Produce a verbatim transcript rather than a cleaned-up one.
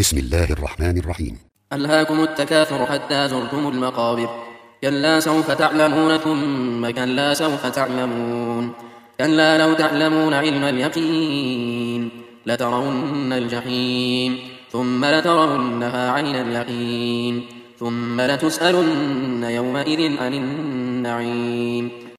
بسم الله الرحمن الرحيم. ألهاكم التكاثر حتى زرتم المقابر. كلا سوف تعلمون ثم كلا سوف تعلمون. كلا لو تعلمون علم اليقين لترون الجحيم ثم لترونها عين اليقين ثم لتسألن يومئذ عن النعيم.